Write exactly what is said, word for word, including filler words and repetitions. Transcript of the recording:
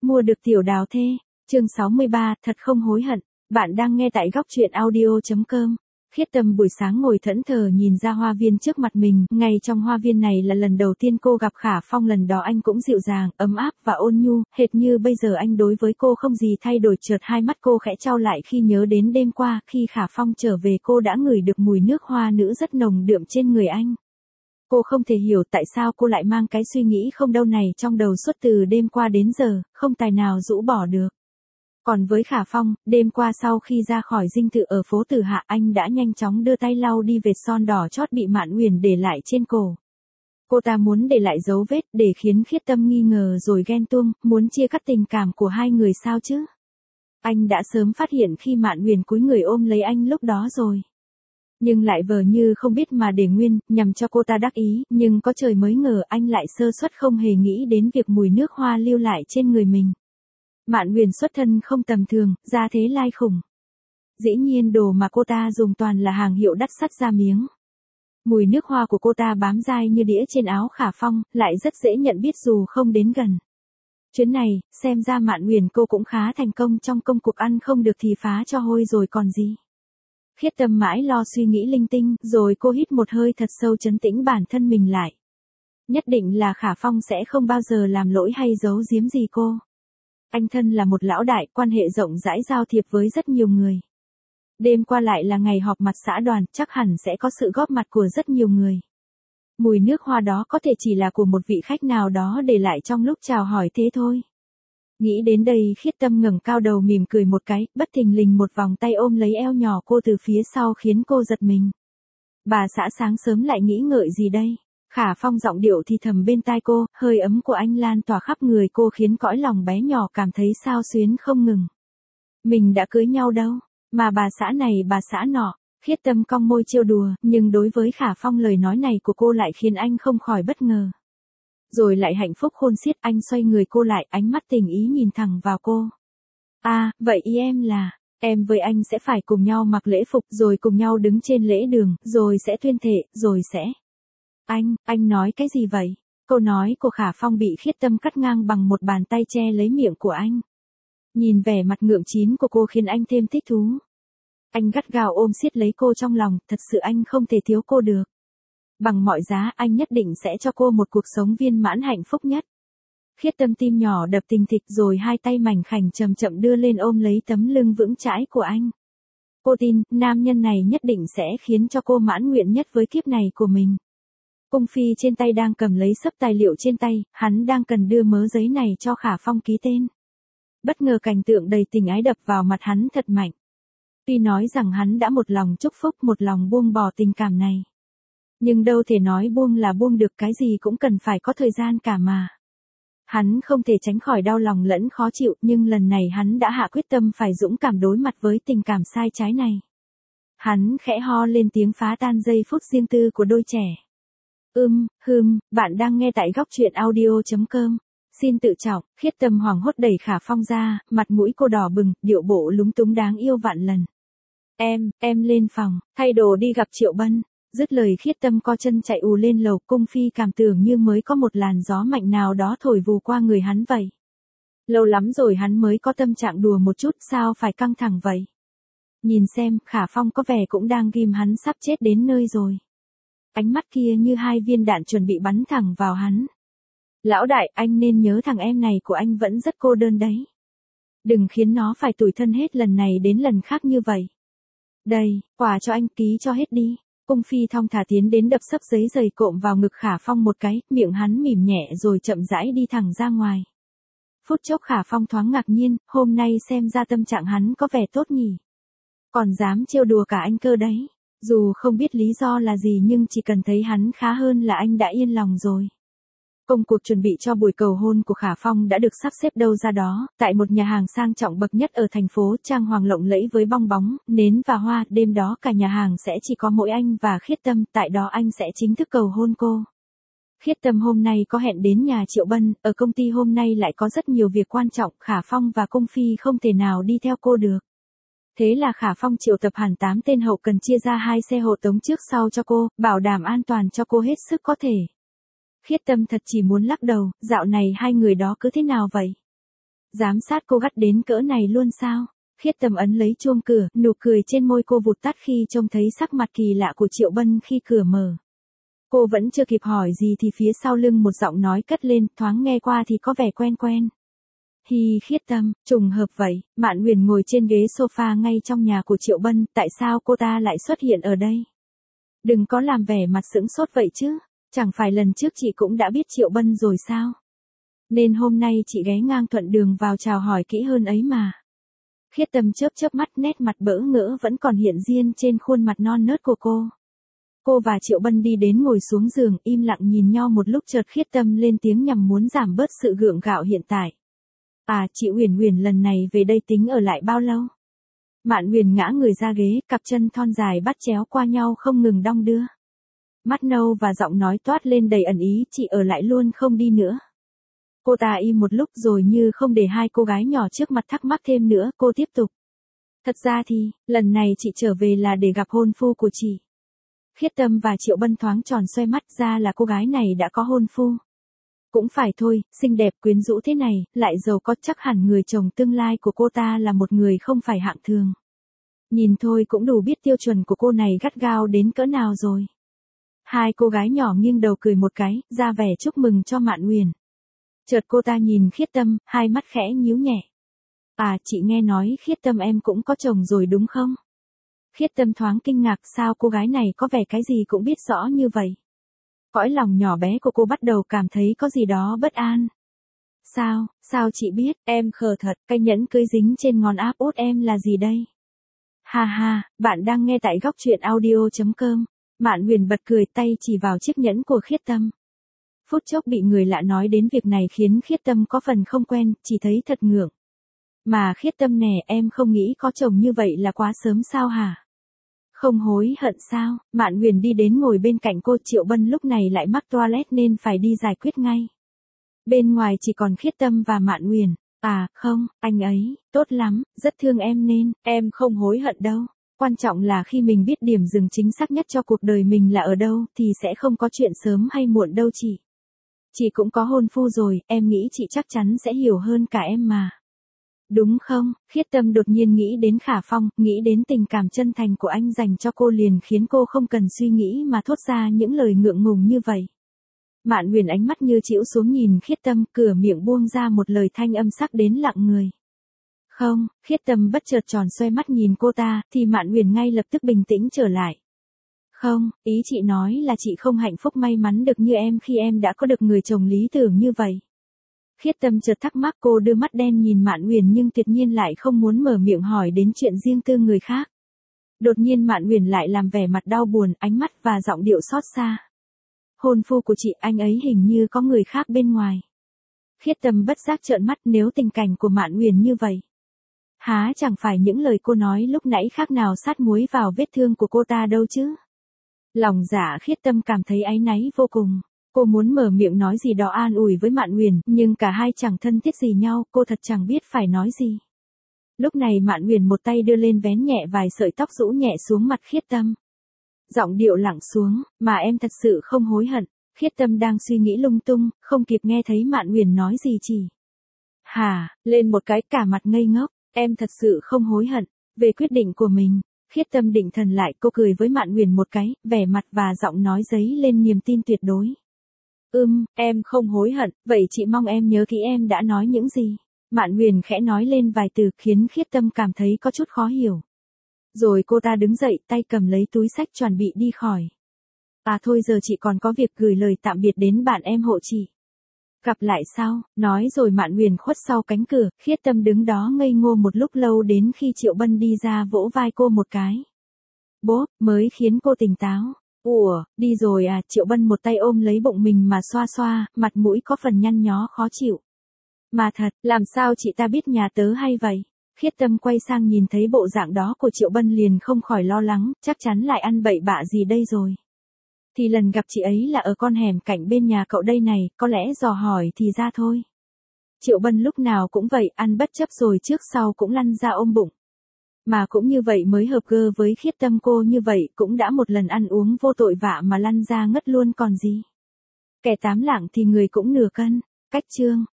Mua được tiểu đào thê, chương sáu mươi ba, thật không hối hận. Bạn đang nghe tại góc truyện audio chấm com. Khiết Tâm buổi sáng ngồi thẫn thờ nhìn ra hoa viên trước mặt mình, ngay trong hoa viên này là lần đầu tiên cô gặp Khả Phong, lần đó anh cũng dịu dàng, ấm áp và ôn nhu, hệt như bây giờ anh đối với cô không gì thay đổi. Chợt hai mắt cô khẽ chau lại khi nhớ đến đêm qua, khi Khả Phong trở về cô đã ngửi được mùi nước hoa nữ rất nồng đượm trên người anh. Cô không thể hiểu tại sao cô lại mang cái suy nghĩ không đâu này trong đầu suốt từ đêm qua đến giờ, không tài nào rũ bỏ được. Còn với Khả Phong, đêm qua sau khi ra khỏi dinh thự ở phố Tử Hạ, anh đã nhanh chóng đưa tay lau đi vệt son đỏ chót bị Mạn Uyển để lại trên cổ. Cô ta muốn để lại dấu vết để khiến Khiết Tâm nghi ngờ rồi ghen tuông, muốn chia cắt tình cảm của hai người sao chứ? Anh đã sớm phát hiện khi Mạn Uyển cúi người ôm lấy anh lúc đó rồi. Nhưng lại vờ như không biết mà để nguyên, nhằm cho cô ta đắc ý, nhưng có trời mới ngờ anh lại sơ suất không hề nghĩ đến việc mùi nước hoa lưu lại trên người mình. Mạn Uyển xuất thân không tầm thường, gia thế lai khủng. Dĩ nhiên đồ mà cô ta dùng toàn là hàng hiệu đắt sắt ra miếng. Mùi nước hoa của cô ta bám dai như đĩa trên áo Khả Phong, lại rất dễ nhận biết dù không đến gần. Chuyến này, xem ra Mạn Uyển cô cũng khá thành công trong công cuộc ăn không được thì phá cho hôi rồi còn gì. Khiết Tâm mãi lo suy nghĩ linh tinh, rồi cô hít một hơi thật sâu trấn tĩnh bản thân mình lại. Nhất định là Khả Phong sẽ không bao giờ làm lỗi hay giấu giếm gì cô. Anh thân là một lão đại, quan hệ rộng rãi giao thiệp với rất nhiều người. Đêm qua lại là ngày họp mặt xã đoàn, chắc hẳn sẽ có sự góp mặt của rất nhiều người. Mùi nước hoa đó có thể chỉ là của một vị khách nào đó để lại trong lúc chào hỏi thế thôi. Nghĩ đến đây Khiết Tâm ngẩng cao đầu mỉm cười một cái, bất thình lình một vòng tay ôm lấy eo nhỏ cô từ phía sau khiến cô giật mình. Bà xã sáng sớm lại nghĩ ngợi gì đây? Khả Phong giọng điệu thì thầm bên tai cô, hơi ấm của anh lan tỏa khắp người cô khiến cõi lòng bé nhỏ cảm thấy xao xuyến không ngừng. Mình đã cưới nhau đâu, mà bà xã này bà xã nọ. Khiết Tâm cong môi trêu đùa, nhưng đối với Khả Phong lời nói này của cô lại khiến anh không khỏi bất ngờ. Rồi lại hạnh phúc khôn xiết, anh xoay người cô lại, ánh mắt tình ý nhìn thẳng vào cô. À, vậy ý em là, em với anh sẽ phải cùng nhau mặc lễ phục, rồi cùng nhau đứng trên lễ đường, rồi sẽ tuyên thệ, rồi sẽ... Anh, anh nói cái gì vậy? Câu nói của Khả Phong bị Khiết Tâm cắt ngang bằng một bàn tay che lấy miệng của anh. Nhìn vẻ mặt ngượng chín của cô khiến anh thêm thích thú. Anh gắt gao ôm siết lấy cô trong lòng, thật sự anh không thể thiếu cô được. Bằng mọi giá anh nhất định sẽ cho cô một cuộc sống viên mãn hạnh phúc nhất. Khiết Tâm tim nhỏ đập thình thịch rồi hai tay mảnh khảnh chậm chậm đưa lên ôm lấy tấm lưng vững chãi của anh. Cô tin, nam nhân này nhất định sẽ khiến cho cô mãn nguyện nhất với kiếp này của mình. Cung Phi trên tay đang cầm lấy xấp tài liệu trên tay, hắn đang cần đưa mớ giấy này cho Khả Phong ký tên. Bất ngờ cảnh tượng đầy tình ái đập vào mặt hắn thật mạnh. Tuy nói rằng hắn đã một lòng chúc phúc, một lòng buông bỏ tình cảm này. Nhưng đâu thể nói buông là buông được, cái gì cũng cần phải có thời gian cả mà. Hắn không thể tránh khỏi đau lòng lẫn khó chịu, nhưng lần này hắn đã hạ quyết tâm phải dũng cảm đối mặt với tình cảm sai trái này. Hắn khẽ ho lên tiếng phá tan giây phút riêng tư của đôi trẻ. Ưm, hừm, bạn đang nghe tại góc truyện audio chấm com. Xin tự trọng. Khiết Tâm hoảng hốt đẩy Khả Phong ra, mặt mũi cô đỏ bừng, điệu bộ lúng túng đáng yêu vạn lần. Em, em lên phòng, thay đồ đi gặp Triệu Bân. Dứt lời Khiết Tâm co chân chạy ù lên lầu. Cung Phi cảm tưởng như mới có một làn gió mạnh nào đó thổi vù qua người hắn vậy. Lâu lắm rồi hắn mới có tâm trạng đùa một chút, sao phải căng thẳng vậy? Nhìn xem, Khả Phong có vẻ cũng đang ghim hắn sắp chết đến nơi rồi. Ánh mắt kia như hai viên đạn chuẩn bị bắn thẳng vào hắn. Lão đại, anh nên nhớ thằng em này của anh vẫn rất cô đơn đấy. Đừng khiến nó phải tủi thân hết lần này đến lần khác như vậy. Đây, quà cho anh, ký cho hết đi. Cung Phi thong thả tiến đến đập sấp giấy dày cộm vào ngực Khả Phong một cái, miệng hắn mỉm nhẹ rồi chậm rãi đi thẳng ra ngoài. Phút chốc Khả Phong thoáng ngạc nhiên, hôm nay xem ra tâm trạng hắn có vẻ tốt nhỉ. Còn dám trêu đùa cả anh cơ đấy. Dù không biết lý do là gì nhưng chỉ cần thấy hắn khá hơn là anh đã yên lòng rồi. Công cuộc chuẩn bị cho buổi cầu hôn của Khả Phong đã được sắp xếp đâu ra đó, tại một nhà hàng sang trọng bậc nhất ở thành phố, trang hoàng lộng lẫy với bong bóng, nến và hoa. Đêm đó cả nhà hàng sẽ chỉ có mỗi anh và Khiết Tâm, tại đó anh sẽ chính thức cầu hôn cô. Khiết Tâm hôm nay có hẹn đến nhà Triệu Bân, ở công ty hôm nay lại có rất nhiều việc quan trọng, Khả Phong và Cung Phi không thể nào đi theo cô được. Thế là Khả Phong triệu tập hẳn tám tên hậu cần chia ra hai xe hộ tống trước sau cho cô, bảo đảm an toàn cho cô hết sức có thể. Khiết Tâm thật chỉ muốn lắc đầu, dạo này hai người đó cứ thế nào vậy? Giám sát cô gắt đến cỡ này luôn sao? Khiết Tâm ấn lấy chuông cửa, nụ cười trên môi cô vụt tắt khi trông thấy sắc mặt kỳ lạ của Triệu Bân khi cửa mở. Cô vẫn chưa kịp hỏi gì thì phía sau lưng một giọng nói cất lên, thoáng nghe qua thì có vẻ quen quen. Hi Khiết Tâm, trùng hợp vậy, Mạn Huyền ngồi trên ghế sofa ngay trong nhà của Triệu Bân, tại sao cô ta lại xuất hiện ở đây? Đừng có làm vẻ mặt sững sốt vậy chứ, chẳng phải lần trước chị cũng đã biết Triệu Bân rồi sao? Nên hôm nay chị ghé ngang thuận đường vào chào hỏi kỹ hơn ấy mà. Khiết Tâm chớp chớp mắt, nét mặt bỡ ngỡ vẫn còn hiện diên trên khuôn mặt non nớt của cô. Cô và Triệu Bân đi đến ngồi xuống giường, im lặng nhìn nhau một lúc, chợt Khiết Tâm lên tiếng nhằm muốn giảm bớt sự gượng gạo hiện tại. À, chị Uyển Uyển lần này về đây tính ở lại bao lâu? Mạn Huyền ngã người ra ghế, cặp chân thon dài bắt chéo qua nhau không ngừng đong đưa. Mắt nâu và giọng nói toát lên đầy ẩn ý, chị ở lại luôn không đi nữa. Cô ta im một lúc rồi như không để hai cô gái nhỏ trước mặt thắc mắc thêm nữa, cô tiếp tục. Thật ra thì, lần này chị trở về là để gặp hôn phu của chị. Khiết Tâm và Triệu Bân thoáng tròn xoay mắt, ra là cô gái này đã có hôn phu. Cũng phải thôi, xinh đẹp quyến rũ thế này, lại giàu có, chắc hẳn người chồng tương lai của cô ta là một người không phải hạng thường. Nhìn thôi cũng đủ biết tiêu chuẩn của cô này gắt gao đến cỡ nào rồi. Hai cô gái nhỏ nghiêng đầu cười một cái, ra vẻ chúc mừng cho Mạn Huyền. Chợt cô ta nhìn Khiết Tâm, hai mắt khẽ nhíu nhẹ. À, chị nghe nói Khiết Tâm em cũng có chồng rồi đúng không? Khiết Tâm thoáng kinh ngạc, sao cô gái này có vẻ cái gì cũng biết rõ như vậy. Cõi lòng nhỏ bé của cô bắt đầu cảm thấy có gì đó bất an. Sao, sao chị biết, em khờ thật, cái nhẫn cưới dính trên ngón áp út em là gì đây? Ha ha, bạn đang nghe tại góc truyện audio chấm com. Mạn Huyền bật cười, tay chỉ vào chiếc nhẫn của Khiết Tâm. Phút chốc bị người lạ nói đến việc này khiến Khiết Tâm có phần không quen, chỉ thấy thật ngượng. Mà Khiết Tâm nè, em không nghĩ có chồng như vậy là quá sớm sao hả? Không hối hận sao? Mạn Huyền đi đến ngồi bên cạnh cô. Triệu Bân lúc này lại mắc toilet nên phải đi giải quyết ngay. Bên ngoài chỉ còn Khiết Tâm và Mạn Huyền. À, không, anh ấy, tốt lắm, rất thương em nên, em không hối hận đâu. Quan trọng là khi mình biết điểm dừng chính xác nhất cho cuộc đời mình là ở đâu, thì sẽ không có chuyện sớm hay muộn đâu chị. Chị cũng có hôn phu rồi, em nghĩ chị chắc chắn sẽ hiểu hơn cả em mà. Đúng không? Khiết Tâm đột nhiên nghĩ đến Khả Phong, nghĩ đến tình cảm chân thành của anh dành cho cô liền khiến cô không cần suy nghĩ mà thốt ra những lời ngượng ngùng như vậy. Mạn Huyền ánh mắt như chĩu xuống nhìn Khiết Tâm, cửa miệng buông ra một lời thanh âm sắc đến lặng người. Không, Khiết Tâm bất chợt tròn xoay mắt nhìn cô ta, thì Mạn Huyền ngay lập tức bình tĩnh trở lại. Không, ý chị nói là chị không hạnh phúc may mắn được như em khi em đã có được người chồng lý tưởng như vậy. Khiết Tâm chợt thắc mắc, cô đưa mắt đen nhìn Mạn Huyền nhưng tuyệt nhiên lại không muốn mở miệng hỏi đến chuyện riêng tư người khác. Đột nhiên Mạn Huyền lại làm vẻ mặt đau buồn, ánh mắt và giọng điệu xót xa. Hôn phu của chị, anh ấy hình như có người khác bên ngoài. Khiết Tâm bất giác trợn mắt, nếu tình cảnh của Mạn Huyền như vậy. Há chẳng phải những lời cô nói lúc nãy khác nào sát muối vào vết thương của cô ta đâu chứ. Lòng dạ Khiết Tâm cảm thấy áy náy vô cùng. Cô muốn mở miệng nói gì đó an ủi với Mạn Huyền, nhưng cả hai chẳng thân thiết gì nhau, cô thật chẳng biết phải nói gì. Lúc này Mạn Huyền một tay đưa lên vén nhẹ vài sợi tóc rũ nhẹ xuống mặt Khiết Tâm. Giọng điệu lặng xuống, mà em thật sự không hối hận. Khiết Tâm đang suy nghĩ lung tung, không kịp nghe thấy Mạn Huyền nói gì chỉ. Hả, lên một cái cả mặt ngây ngốc, em thật sự không hối hận, về quyết định của mình. Khiết Tâm định thần lại, cô cười với Mạn Huyền một cái, vẻ mặt và giọng nói dấy lên niềm tin tuyệt đối. Ừm, em không hối hận, vậy chị mong em nhớ kỹ em đã nói những gì. Mạn Huyền khẽ nói lên vài từ khiến Khiết Tâm cảm thấy có chút khó hiểu. Rồi cô ta đứng dậy, tay cầm lấy túi sách chuẩn bị đi khỏi. À thôi, giờ chị còn có việc gửi lời tạm biệt đến bạn em hộ chị. Gặp lại sau, nói rồi Mạn Huyền khuất sau cánh cửa, Khiết Tâm đứng đó ngây ngô một lúc lâu đến khi Triệu Bân đi ra vỗ vai cô một cái. Bốp, mới khiến cô tỉnh táo. Ủa, đi rồi à? Triệu Bân một tay ôm lấy bụng mình mà xoa xoa, mặt mũi có phần nhăn nhó khó chịu. Mà thật, làm sao chị ta biết nhà tớ hay vậy? Khiết Tâm quay sang nhìn thấy bộ dạng đó của Triệu Bân liền không khỏi lo lắng, chắc chắn lại ăn bậy bạ gì đây rồi. Thì lần gặp chị ấy là ở con hẻm cạnh bên nhà cậu đây này, có lẽ dò hỏi thì ra thôi. Triệu Bân lúc nào cũng vậy, ăn bất chấp rồi trước sau cũng lăn ra ôm bụng. Mà cũng như vậy mới hợp gơ với Khiết Tâm, cô như vậy cũng đã một lần ăn uống vô tội vạ mà lăn ra ngất luôn còn gì. Kẻ tám lạng thì người cũng nửa cân. Cách chương.